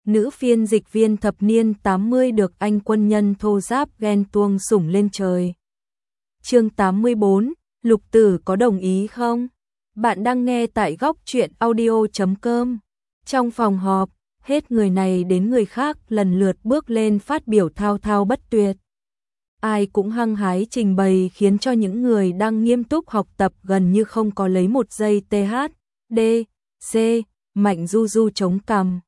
nữ phiên dịch viên thập niên 80 được anh quân nhân thô giáp ghen tuông sủng lên trời. Chương 84, Lục Tử có đồng ý không? Bạn đang nghe tại góc truyện audio.com. Trong phòng họp, hết người này đến người khác lần lượt bước lên phát biểu thao thao bất tuyệt. Ai cũng hăng hái trình bày khiến cho những người đang nghiêm túc học tập gần như không có lấy một giây THD, C, Mạnh Du Du chống cằm.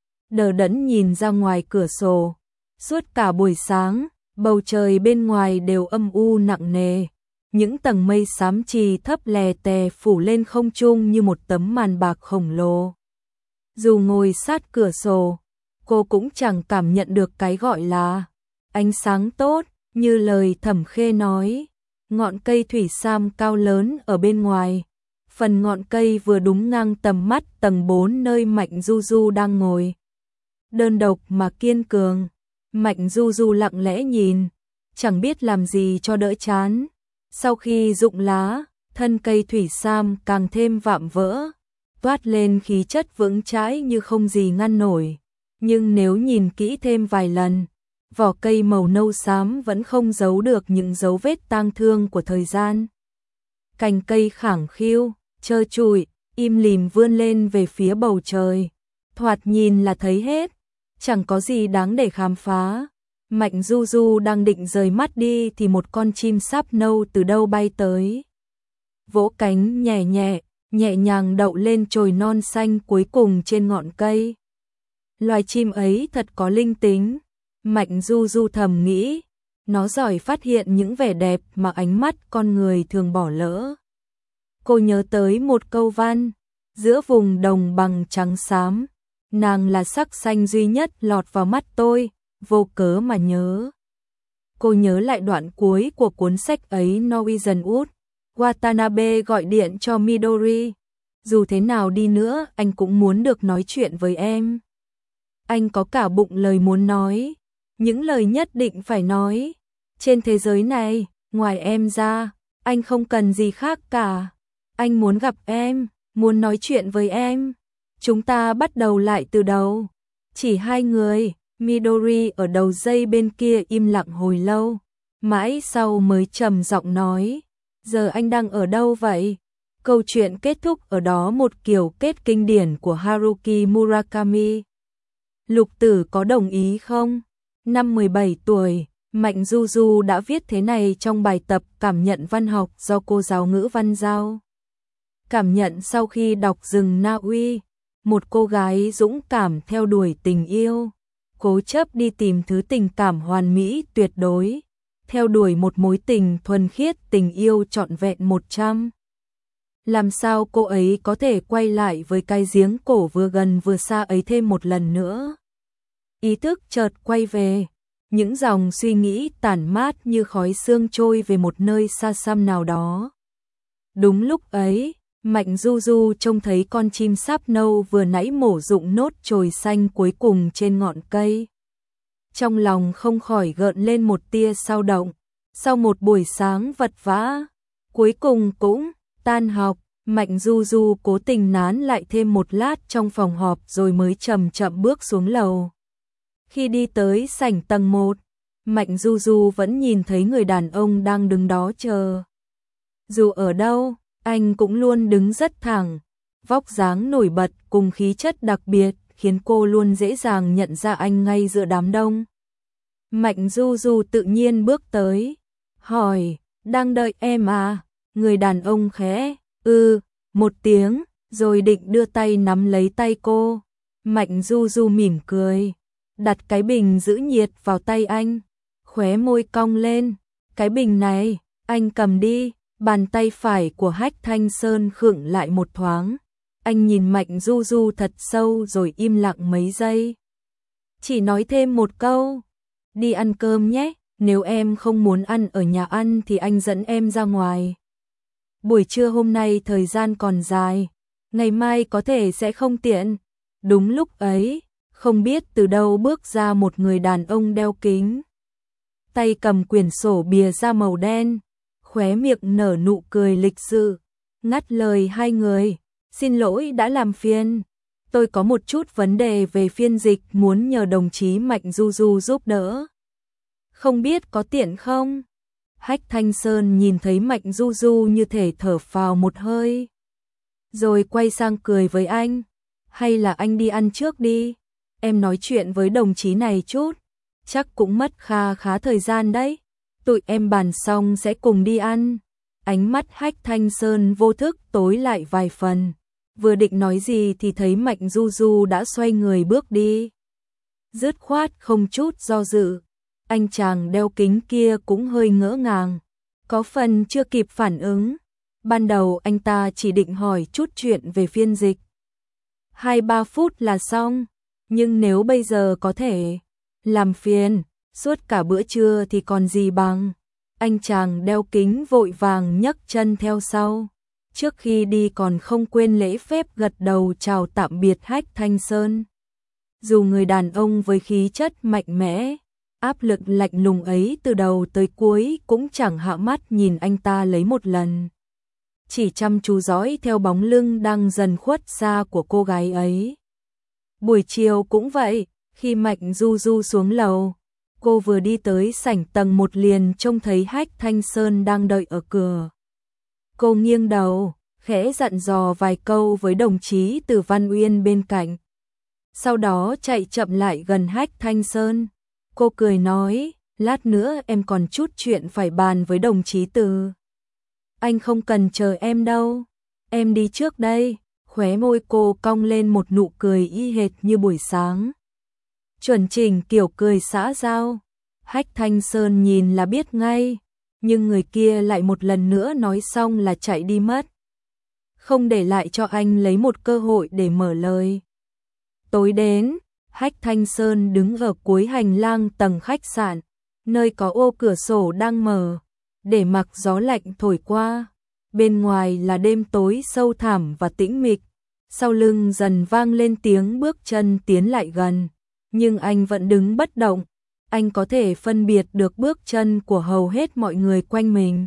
Đờ đẫn nhìn ra ngoài cửa sổ. Suốt cả buổi sáng, bầu trời bên ngoài đều âm u nặng nề. Những tầng mây xám chì thấp lè tè phủ lên không trung như một tấm màn bạc khổng lồ. Dù ngồi sát cửa sổ, cô cũng chẳng cảm nhận được cái gọi là ánh sáng tốt, như lời Thẩm Khê nói. Ngọn cây thủy sam cao lớn ở bên ngoài, phần ngọn cây vừa đúng ngang tầm mắt tầng 4 nơi Mạnh Du Du đang ngồi. Đơn độc mà kiên cường, Mạnh Du Du lặng lẽ nhìn, chẳng biết làm gì cho đỡ chán. Sau khi rụng lá, thân cây thủy sam càng thêm vạm vỡ, toát lên khí chất vững chãi như không gì ngăn nổi. Nhưng nếu nhìn kỹ thêm vài lần, vỏ cây màu nâu xám vẫn không giấu được những dấu vết tang thương của thời gian. Cành cây khẳng khiu, trơ trụi, im lìm vươn lên về phía bầu trời. Thoạt nhìn là thấy hết, chẳng có gì đáng để khám phá. Mạnh Du Du đang định rời mắt đi thì một con chim sáp nâu từ đâu bay tới. Vỗ cánh nhẹ nhàng đậu lên chồi non xanh cuối cùng trên ngọn cây. Loài chim ấy thật có linh tính, Mạnh Du Du thầm nghĩ, nó giỏi phát hiện những vẻ đẹp mà ánh mắt con người thường bỏ lỡ. Cô nhớ tới một câu văn, giữa vùng đồng bằng trắng xám, nàng là sắc xanh duy nhất lọt vào mắt tôi, vô cớ mà nhớ. Cô nhớ lại đoạn cuối của cuốn sách ấy. Norwegian Wood Watanabe gọi điện cho Midori. Dù thế nào đi nữa, anh cũng muốn được nói chuyện với em. Anh có cả bụng lời muốn nói, những lời nhất định phải nói. Trên thế giới này, ngoài em ra, anh không cần gì khác cả. Anh muốn gặp em, muốn nói chuyện với em. Chúng ta bắt đầu lại từ đầu. Chỉ hai người. Midori ở đầu dây bên kia im lặng hồi lâu, mãi sau mới trầm giọng nói, giờ anh đang ở đâu vậy? Câu chuyện kết thúc ở đó, một kiểu kết kinh điển của Haruki Murakami. Lục Tử có đồng ý không? Năm 17 tuổi, Mạnh Du Du đã viết thế này trong bài tập cảm nhận văn học do cô giáo ngữ văn giao. Cảm nhận sau khi đọc Rừng Na Uy, một cô gái dũng cảm theo đuổi tình yêu, cố chấp đi tìm thứ tình cảm hoàn mỹ tuyệt đối, theo đuổi một mối tình thuần khiết, tình yêu trọn vẹn 100. Làm sao cô ấy có thể quay lại với cái giếng cổ vừa gần vừa xa ấy thêm một lần nữa? Ý thức chợt quay về, những dòng suy nghĩ tản mát như khói sương trôi về một nơi xa xăm nào đó. Đúng lúc ấy, Mạnh Du Du trông thấy con chim sáp nâu vừa nãy mổ rụng nốt chồi xanh cuối cùng trên ngọn cây. Trong lòng không khỏi gợn lên một tia xao động. Sau một buổi sáng vật vã, cuối cùng cũng tan học, Mạnh Du Du cố tình nán lại thêm một lát trong phòng họp rồi mới chậm chậm bước xuống lầu. Khi đi tới sảnh tầng 1, Mạnh Du Du vẫn nhìn thấy người đàn ông đang đứng đó chờ. Dù ở đâu, anh cũng luôn đứng rất thẳng, vóc dáng nổi bật cùng khí chất đặc biệt khiến cô luôn dễ dàng nhận ra anh ngay giữa đám đông. Mạnh Du Du tự nhiên bước tới, hỏi, đang đợi em à? Người đàn ông khẽ, một tiếng, rồi định đưa tay nắm lấy tay cô. Mạnh Du Du mỉm cười, đặt cái bình giữ nhiệt vào tay anh, khóe môi cong lên, cái bình này, anh cầm đi. Bàn tay phải của Hách Thanh Sơn khựng lại một thoáng. Anh nhìn Mạnh Du Du thật sâu rồi im lặng mấy giây. Chỉ nói thêm một câu, đi ăn cơm nhé, nếu em không muốn ăn ở nhà ăn thì anh dẫn em ra ngoài. Buổi trưa hôm nay thời gian còn dài, ngày mai có thể sẽ không tiện. Đúng lúc ấy, không biết từ đâu bước ra một người đàn ông đeo kính. Tay cầm quyển sổ bìa da màu đen. Khóe miệng nở nụ cười lịch sự, ngắt lời hai người, xin lỗi đã làm phiền. tôi có một chút vấn đề về phiên dịch muốn nhờ đồng chí Mạnh Du Du giúp đỡ. Không biết có tiện không? Hách Thanh Sơn nhìn thấy Mạnh Du Du như thể thở phào một hơi. Rồi quay sang cười với anh. Hay là anh đi ăn trước đi. Em nói chuyện với đồng chí này chút. Chắc cũng mất khá thời gian đấy. Tụi em bàn xong sẽ cùng đi ăn. Ánh mắt Hách Thanh Sơn vô thức tối lại vài phần. Vừa định nói gì thì thấy Mạnh Du Du đã xoay người bước đi. Dứt khoát không chút do dự. Anh chàng đeo kính kia cũng hơi ngỡ ngàng. Có phần chưa kịp phản ứng. Ban đầu anh ta chỉ định hỏi chút chuyện về phiên dịch. 2-3 phút là xong. Nhưng nếu bây giờ có thể làm phiền suốt cả bữa trưa thì còn gì bằng. Anh chàng đeo kính vội vàng nhấc chân theo sau. Trước khi đi còn không quên lễ phép gật đầu chào tạm biệt Hách Thanh Sơn. Dù người đàn ông với khí chất mạnh mẽ, áp lực lạnh lùng ấy từ đầu tới cuối cũng chẳng hạ mắt nhìn anh ta lấy một lần. Chỉ chăm chú dõi theo bóng lưng đang dần khuất xa của cô gái ấy. Buổi chiều cũng vậy, khi Mạnh Du Du xuống lầu, cô vừa đi tới sảnh tầng 1 liền trông thấy Hách Thanh Sơn đang đợi ở cửa. Cô nghiêng đầu, khẽ dặn dò vài câu với đồng chí Từ Văn Uyên bên cạnh. Sau đó chạy chậm lại gần Hách Thanh Sơn. Cô cười nói, lát nữa em còn chút chuyện phải bàn với đồng chí Từ. Anh không cần chờ em đâu, em đi trước đây. Khóe môi cô cong lên một nụ cười y hệt như buổi sáng. Chuẩn chỉnh kiểu cười xã giao. Hách Thanh Sơn nhìn là biết ngay, nhưng người kia lại một lần nữa nói xong là chạy đi mất. Không để lại cho anh lấy một cơ hội để mở lời. Tối đến, Hách Thanh Sơn đứng ở cuối hành lang tầng khách sạn, nơi có ô cửa sổ đang mở, để mặc gió lạnh thổi qua. Bên ngoài là đêm tối sâu thẳm và tĩnh mịch. Sau lưng dần vang lên tiếng bước chân tiến lại gần, nhưng anh vẫn đứng bất động. Anh có thể phân biệt được bước chân của hầu hết mọi người quanh mình.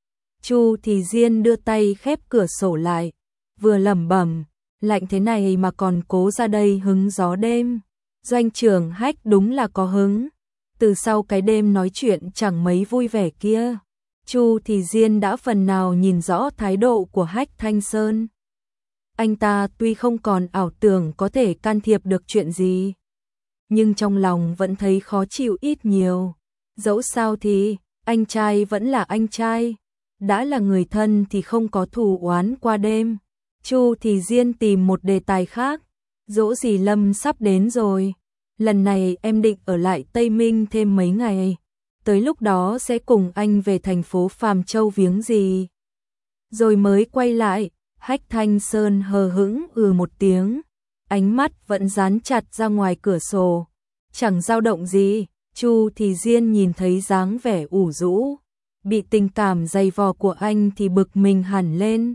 Chu Thì Diên đưa tay khép cửa sổ lại, vừa lẩm bẩm, lạnh thế này mà còn cố ra đây hứng gió đêm. Doanh trưởng Hách đúng là có hứng. Từ sau cái đêm nói chuyện chẳng mấy vui vẻ kia, Chu Thì Diên đã phần nào nhìn rõ thái độ của Hách Thanh Sơn. Anh ta tuy không còn ảo tưởng có thể can thiệp được chuyện gì, nhưng trong lòng vẫn thấy khó chịu ít nhiều. Dẫu sao thì, anh trai vẫn là anh trai. Đã là người thân thì không có thù oán qua đêm. Chu Thì Diên tìm một đề tài khác. Dỗ dì Lâm sắp đến rồi. Lần này em định ở lại Tây Minh thêm mấy ngày. Tới lúc đó sẽ cùng anh về thành phố Phàm Châu viếng dì. Rồi mới quay lại. Hách Thanh Sơn hờ hững một tiếng. Ánh mắt vẫn dán chặt ra ngoài cửa sổ. Chẳng dao động gì. Chu Thì Diên nhìn thấy dáng vẻ ủ rũ, bị tình cảm dày vò của anh thì bực mình hẳn lên.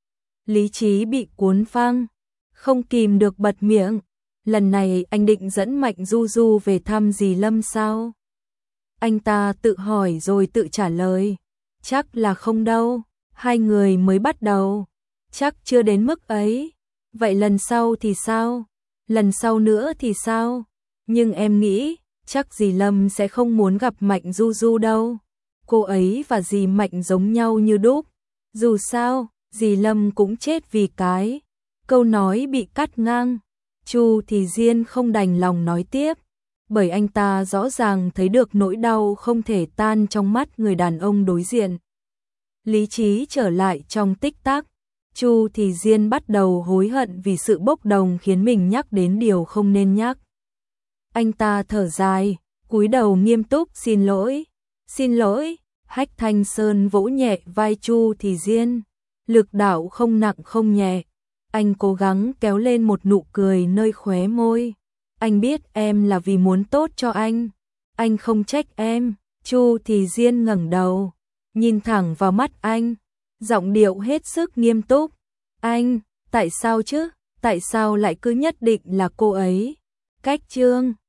Lý trí bị cuốn phăng, không kìm được bật miệng. Lần này anh định dẫn Mạnh Du Du về thăm dì Lâm sao? Anh ta tự hỏi rồi tự trả lời. Chắc là không đâu, hai người mới bắt đầu. Chắc chưa đến mức ấy. Vậy lần sau thì sao? Lần sau nữa thì sao? Nhưng em nghĩ, chắc dì Lâm sẽ không muốn gặp Mạnh Du Du đâu. Cô ấy và dì Mạnh giống nhau như đúc. Dù sao, dì Lâm cũng chết vì cái. Câu nói bị cắt ngang. Chu Thì Diên không đành lòng nói tiếp, bởi anh ta rõ ràng thấy được nỗi đau không thể tan trong mắt người đàn ông đối diện. Lý trí trở lại trong tích tắc. Chu Thì Diên bắt đầu hối hận vì sự bốc đồng khiến mình nhắc đến điều không nên nhắc. Anh ta thở dài, cúi đầu nghiêm túc xin lỗi. Xin lỗi. Hách Thanh Sơn vỗ nhẹ vai Chu Thì Diên, lực đạo không nặng không nhẹ. Anh cố gắng kéo lên một nụ cười nơi khóe môi. Anh biết em là vì muốn tốt cho anh không trách em. Chu Thì Diên ngẩng đầu, nhìn thẳng vào mắt anh, giọng điệu hết sức nghiêm túc. Anh, tại sao chứ? Tại sao lại cứ nhất định là cô ấy? Cách Trương